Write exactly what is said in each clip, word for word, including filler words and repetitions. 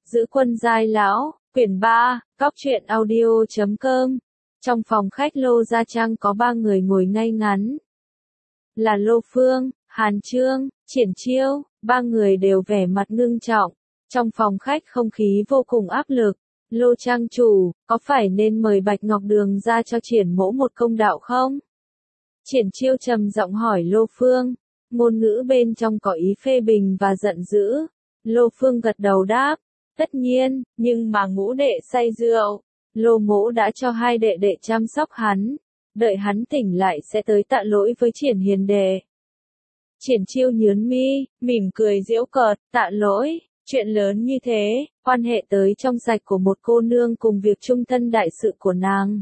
Giữ quân giai lão, quyển ba, cóc truyện audio chấm com. Trong phòng khách Lô Gia Trang có ba người ngồi ngay ngắn. Là Lô Phương, Hàn Chương, Triển Chiêu, ba người đều vẻ mặt ngưng trọng. Trong phòng khách không khí vô cùng áp lực. Lô Trang chủ, có phải nên mời Bạch Ngọc Đường ra cho Triển mỗ một công đạo không? Triển Chiêu trầm giọng hỏi Lô Phương. Ngôn ngữ bên trong có ý phê bình và giận dữ. Lô Phương gật đầu đáp. Tất nhiên, nhưng mà ngũ đệ say rượu. Lô mỗ đã cho hai đệ đệ chăm sóc hắn. Đợi hắn tỉnh lại sẽ tới tạ lỗi với Triển hiền đệ. Triển Chiêu nhướng mi, mỉm cười giễu cợt, tạ lỗi. Chuyện lớn như thế, quan hệ tới trong sạch của một cô nương cùng việc trung thân đại sự của nàng.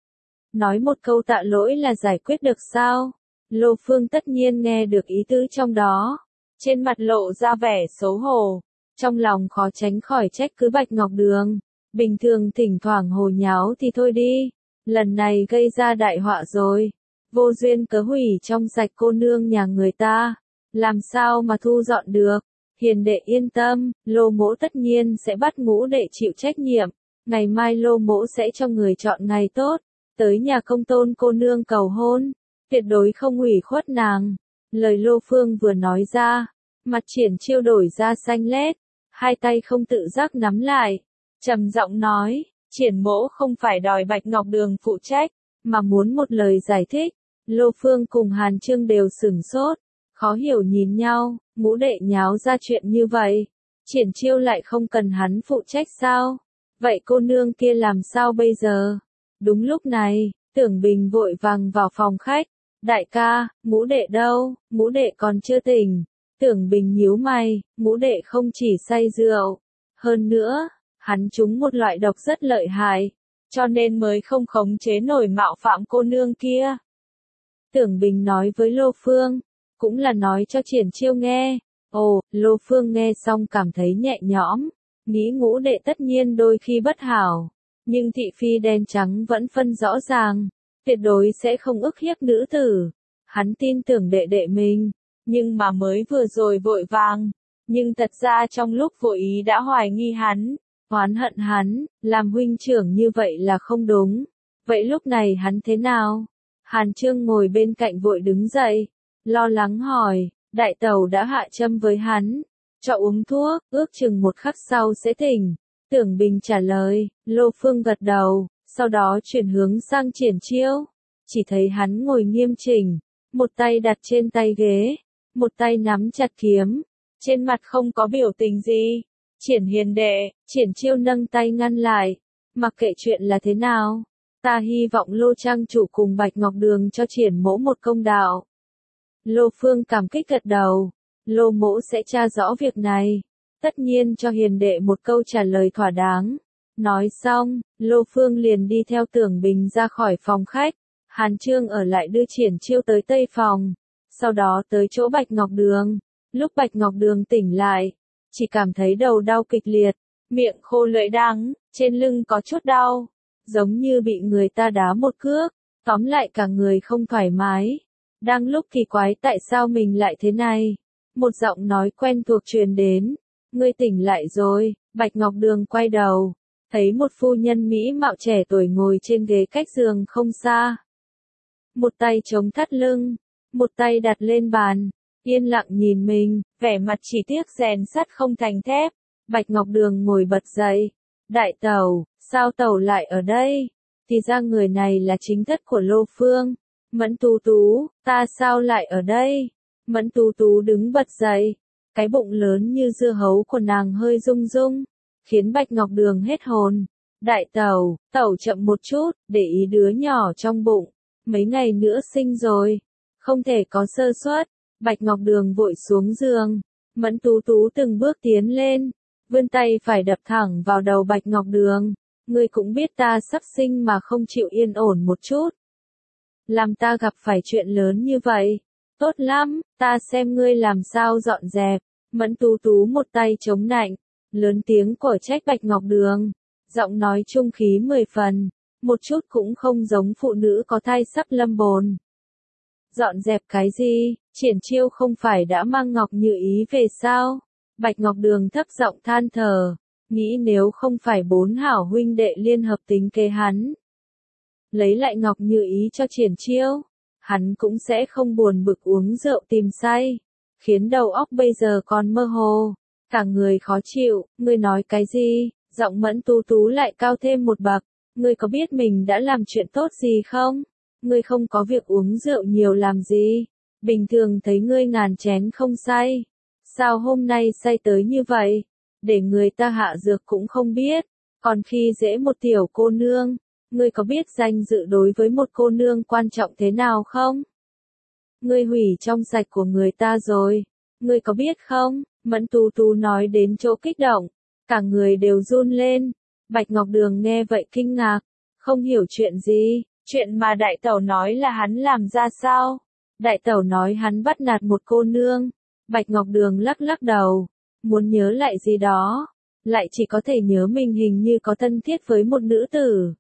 Nói một câu tạ lỗi là giải quyết được sao? Lô Phương tất nhiên nghe được ý tứ trong đó. Trên mặt lộ ra vẻ xấu hổ. Trong lòng khó tránh khỏi trách cứ Bạch Ngọc Đường. Bình thường thỉnh thoảng hồ nháo thì thôi đi. Lần này gây ra đại họa rồi. Vô duyên cớ hủy trong sạch cô nương nhà người ta. Làm sao mà thu dọn được? Hiền đệ yên tâm, Lô mỗ tất nhiên sẽ bắt ngũ đệ chịu trách nhiệm. Ngày mai Lô mỗ sẽ cho người chọn ngày tốt. Tới nhà công tôn cô nương cầu hôn. Tuyệt đối không hủy khuất nàng. Lời Lô Phương vừa nói ra. Mặt Triển Chiêu đổi ra xanh lét. Hai tay không tự giác nắm lại. Trầm giọng nói. Triển mỗ không phải đòi Bạch Ngọc Đường phụ trách. Mà muốn một lời giải thích. Lô Phương cùng Hàn Chương đều sửng sốt. Khó hiểu nhìn nhau. Ngũ đệ nháo ra chuyện như vậy. Triển Chiêu lại không cần hắn phụ trách sao? Vậy cô nương kia làm sao bây giờ? Đúng lúc này, Tưởng Bình vội vàng vào phòng khách. Đại ca, ngũ đệ đâu? Ngũ đệ còn chưa tỉnh. Tưởng Bình nhíu mày, ngũ đệ không chỉ say rượu. Hơn nữa, hắn trúng một loại độc rất lợi hại. Cho nên mới không khống chế nổi mạo phạm cô nương kia. Tưởng Bình nói với Lô Phương. Cũng là nói cho Triển Chiêu nghe. Ồ, Lô Phương nghe xong cảm thấy nhẹ nhõm. Nghĩ ngũ đệ tất nhiên đôi khi bất hảo. Nhưng thị phi đen trắng vẫn phân rõ ràng. Tuyệt đối sẽ không ức hiếp nữ tử. Hắn tin tưởng đệ đệ mình. Nhưng mà mới vừa rồi vội vàng. Nhưng thật ra trong lúc vội ý đã hoài nghi hắn. Oán hận hắn. Làm huynh trưởng như vậy là không đúng. Vậy lúc này hắn thế nào? Hàn Chương ngồi bên cạnh vội đứng dậy. Lo lắng hỏi. Đại tẩu đã hạ châm với hắn. Cho uống thuốc. Ước chừng một khắc sau sẽ tỉnh. Tưởng Bình trả lời. Lô Phương gật đầu. Sau đó chuyển hướng sang Triển Chiêu. Chỉ thấy hắn ngồi nghiêm chỉnh. Một tay đặt trên tay ghế. Một tay nắm chặt kiếm. Trên mặt không có biểu tình gì. Triển hiền đệ. Triển Chiêu nâng tay ngăn lại. Mặc kệ chuyện là thế nào. Ta hy vọng Lô Trang chủ cùng Bạch Ngọc Đường cho Triển mỗ một công đạo. Lô Phương cảm kích gật đầu. Lô mỗ sẽ tra rõ việc này. Tất nhiên cho hiền đệ một câu trả lời thỏa đáng. Nói xong, Lô Phương liền đi theo Tưởng Bình ra khỏi phòng khách. Hàn Chương ở lại đưa Triển Chiêu tới tây phòng. Sau đó tới chỗ Bạch Ngọc Đường. Lúc Bạch Ngọc Đường tỉnh lại, chỉ cảm thấy đầu đau kịch liệt, miệng khô lưỡi đắng, trên lưng có chút đau, giống như bị người ta đá một cước, tóm lại cả người không thoải mái. Đang lúc kỳ quái tại sao mình lại thế này, một giọng nói quen thuộc truyền đến. Ngươi tỉnh lại rồi. Bạch Ngọc Đường quay đầu, thấy một phu nhân mỹ mạo trẻ tuổi ngồi trên ghế cách giường không xa. Một tay chống thắt lưng, một tay đặt lên bàn, yên lặng nhìn mình, vẻ mặt chỉ tiếc rèn sắt không thành thép. Bạch Ngọc Đường ngồi bật dậy. Đại tẩu, sao tẩu lại ở đây? Thì ra người này là chính thất của Lô Phương. Mẫn Tú Tú, ta sao lại ở đây? Mẫn Tú Tú đứng bật dậy. Cái bụng lớn như dưa hấu của nàng hơi rung rung, khiến Bạch Ngọc Đường hết hồn. Đại tẩu, tẩu chậm một chút, để ý đứa nhỏ trong bụng. Mấy ngày nữa sinh rồi. Không thể có sơ suất. Bạch Ngọc Đường vội xuống giường. Mẫn Tú Tú từng bước tiến lên. Vươn tay phải đập thẳng vào đầu Bạch Ngọc Đường. Ngươi cũng biết ta sắp sinh mà không chịu yên ổn một chút. Làm ta gặp phải chuyện lớn như vậy. Tốt lắm, ta xem ngươi làm sao dọn dẹp. Mẫn Tú Tú một tay chống nạnh, lớn tiếng cổ trách Bạch Ngọc Đường. Giọng nói trung khí mười phần, một chút cũng không giống phụ nữ có thai sắp lâm bồn. Dọn dẹp cái gì? Triển Chiêu không phải đã mang Ngọc Như Ý về sao? Bạch Ngọc Đường thấp giọng than thở. nghĩ nếu không phải bốn hảo huynh đệ liên hợp tính kế hắn. Lấy lại Ngọc Như Ý cho Triển Chiêu, hắn cũng sẽ không buồn bực uống rượu tìm say, khiến đầu óc bây giờ còn mơ hồ, cả người khó chịu. Ngươi nói cái gì? Giọng Mẫn Tú Tú lại cao thêm một bậc. Ngươi có biết mình đã làm chuyện tốt gì không? Ngươi không có việc uống rượu nhiều làm gì? Bình thường thấy ngươi ngàn chén không say. Sao hôm nay say tới như vậy? Để người ta hạ dược cũng không biết. Còn khi dễ một tiểu cô nương, ngươi có biết danh dự đối với một cô nương quan trọng thế nào không? Ngươi hủy trong sạch của người ta rồi. Ngươi có biết không? Mẫn Tú Tú nói đến chỗ kích động, cả người đều run lên. Bạch Ngọc Đường nghe vậy kinh ngạc, không hiểu chuyện gì, chuyện mà đại tẩu nói là hắn làm ra sao? Đại tẩu nói hắn bắt nạt một cô nương. Bạch Ngọc Đường lắc lắc đầu, muốn nhớ lại gì đó, lại chỉ có thể nhớ mình hình như có thân thiết với một nữ tử.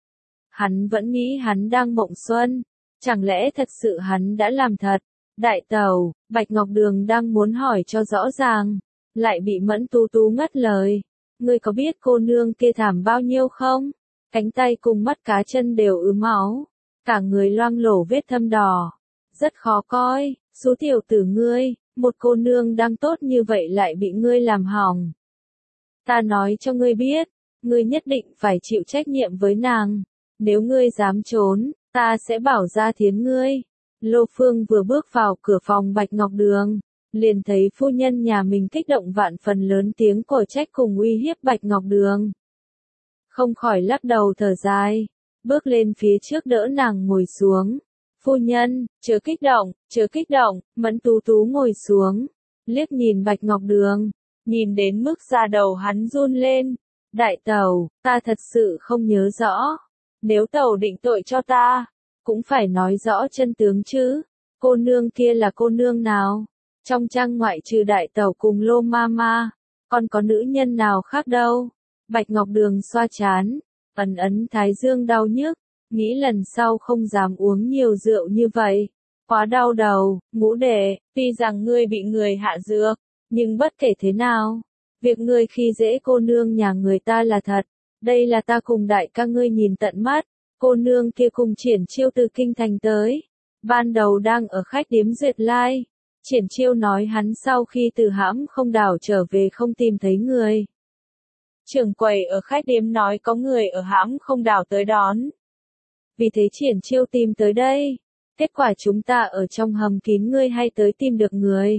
Hắn vẫn nghĩ hắn đang mộng xuân, chẳng lẽ thật sự hắn đã làm thật? Đại tẩu, Bạch Ngọc Đường đang muốn hỏi cho rõ ràng, lại bị Mẫn Tú Tú ngắt lời. Ngươi có biết cô nương kia thảm bao nhiêu không? Cánh tay cùng mắt cá chân đều ứ máu, cả người loang lổ vết thâm đỏ, rất khó coi. Số tiểu tử ngươi, một cô nương đang tốt như vậy lại bị ngươi làm hỏng. Ta nói cho ngươi biết, ngươi nhất định phải chịu trách nhiệm với nàng. Nếu ngươi dám trốn, ta sẽ bảo ra thiến ngươi. Lô Phương vừa bước vào cửa phòng Bạch Ngọc Đường, liền thấy phu nhân nhà mình kích động vạn phần lớn tiếng còi trách cùng uy hiếp Bạch Ngọc Đường. Không khỏi lắc đầu thở dài, bước lên phía trước đỡ nàng ngồi xuống. Phu nhân, chớ kích động, chớ kích động. Mẫn Tú Tú ngồi xuống, liếc nhìn Bạch Ngọc Đường, nhìn đến mức da đầu hắn run lên. Đại tẩu, ta thật sự không nhớ rõ. Nếu tẩu định tội cho ta, cũng phải nói rõ chân tướng chứ. Cô nương kia là cô nương nào? Trong trang ngoại trừ đại tẩu cùng Lô Mama, còn có nữ nhân nào khác đâu? Bạch Ngọc Đường xoa trán, ẩn ấn thái dương đau nhức, nghĩ lần sau không dám uống nhiều rượu như vậy. Quá đau đầu. Ngũ đệ, tuy rằng ngươi bị người hạ dược, nhưng bất kể thế nào, việc ngươi khi dễ cô nương nhà người ta là thật. Đây là ta cùng đại ca ngươi nhìn tận mắt. Cô nương kia cùng Triển Chiêu từ kinh thành tới, ban đầu đang ở khách điếm Duyệt Lai. Triển Chiêu nói hắn sau khi từ hãm không đảo trở về không tìm thấy người. Trưởng quầy ở khách điếm nói có người ở hãm không đảo tới đón. Vì thế Triển Chiêu tìm tới đây. Kết quả chúng ta ở trong hầm kín ngươi hay tới tìm được người.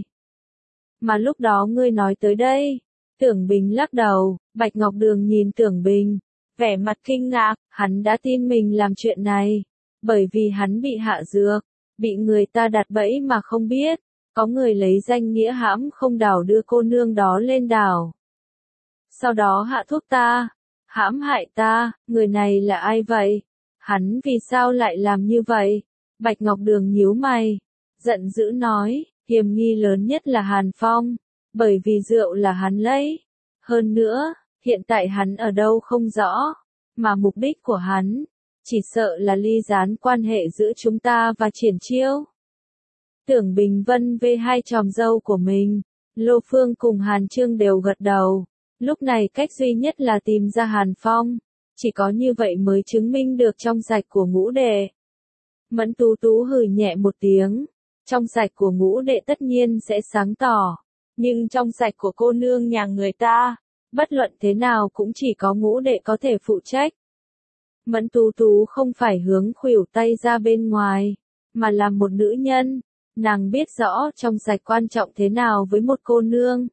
Mà lúc đó ngươi nói tới đây. Tưởng Bình lắc đầu. Bạch Ngọc Đường nhìn Tưởng Bình, vẻ mặt kinh ngạc. Hắn đã tin mình làm chuyện này, bởi vì hắn bị hạ dược, bị người ta đặt bẫy mà không biết. Có người lấy danh nghĩa hãm không đảo đưa cô nương đó lên đảo. Sau đó hạ thuốc ta, hãm hại ta. Người này là ai vậy? Hắn vì sao lại làm như vậy? Bạch Ngọc Đường nhíu mày, giận dữ nói, hiểm nghi lớn nhất là Hàn Phong, bởi vì rượu là hắn lấy. Hơn nữa, hiện tại hắn ở đâu không rõ, mà mục đích của hắn, chỉ sợ là ly gián quan hệ giữa chúng ta và Triển Chiêu. Tưởng Bình Vân về hai tròm dâu của mình, Lô Phương cùng Hàn Trương đều gật đầu. Lúc này cách duy nhất là tìm ra Hàn Phong, chỉ có như vậy mới chứng minh được trong sạch của Ngũ đệ. Mẫn Tú Tú hừ nhẹ một tiếng, trong sạch của Ngũ đệ tất nhiên sẽ sáng tỏ, nhưng trong sạch của cô nương nhà người ta, bất luận thế nào cũng chỉ có Ngũ đệ có thể phụ trách. Mẫn Tú Tú không phải hướng khuỷu tay ra bên ngoài, mà là một nữ nhân, nàng biết rõ trong sạch quan trọng thế nào với một cô nương.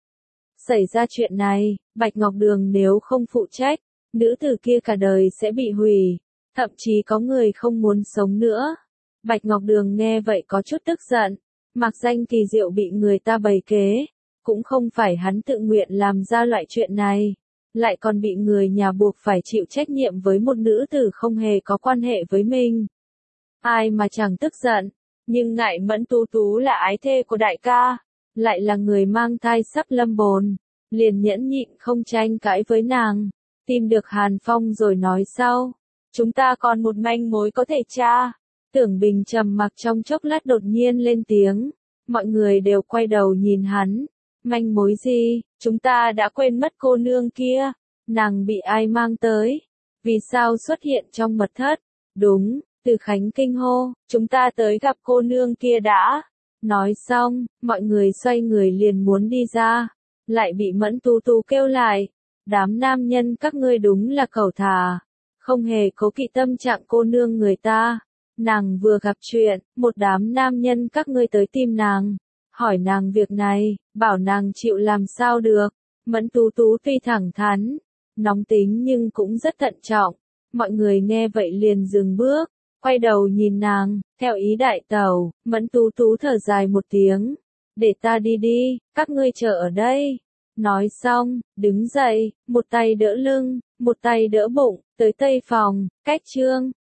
Xảy ra chuyện này, Bạch Ngọc Đường nếu không phụ trách, nữ tử kia cả đời sẽ bị hủy, thậm chí có người không muốn sống nữa. Bạch Ngọc Đường nghe vậy có chút tức giận, mặc danh Kỳ Diệu bị người ta bày kế, cũng không phải hắn tự nguyện làm ra loại chuyện này, lại còn bị người nhà buộc phải chịu trách nhiệm với một nữ tử không hề có quan hệ với mình. Ai mà chẳng tức giận, nhưng ngại Mẫn Tú Tú là ái thê của đại ca, lại là người mang thai sắp lâm bồn, liền nhẫn nhịn không tranh cãi với nàng, tìm được Hàn Phong rồi nói sau. Chúng ta còn một manh mối có thể tra. Tưởng Bình trầm mặc trong chốc lát đột nhiên lên tiếng, mọi người đều quay đầu nhìn hắn, Manh mối gì, chúng ta đã quên mất cô nương kia. Nàng bị ai mang tới? Vì sao xuất hiện trong mật thất? Đúng, Từ Khánh kinh hô, chúng ta tới gặp cô nương kia đã. Nói xong, mọi người xoay người liền muốn đi ra. Lại bị Mẫn Tú Tú kêu lại. Đám nam nhân các ngươi đúng là cẩu thả. Không hề cố kỵ tâm trạng cô nương người ta. Nàng vừa gặp chuyện, một đám nam nhân các ngươi tới tìm nàng. Hỏi nàng việc này, bảo nàng chịu làm sao được. Mẫn Tú Tú tuy thẳng thắn, nóng tính nhưng cũng rất thận trọng. Mọi người nghe vậy liền dừng bước, quay đầu nhìn nàng, theo ý đại tẩu. Mẫn Tú Tú thở dài một tiếng. Để ta đi đi, các ngươi chờ ở đây. Nói xong, đứng dậy, một tay đỡ lưng, một tay đỡ bụng, tới tây phòng, cách Trương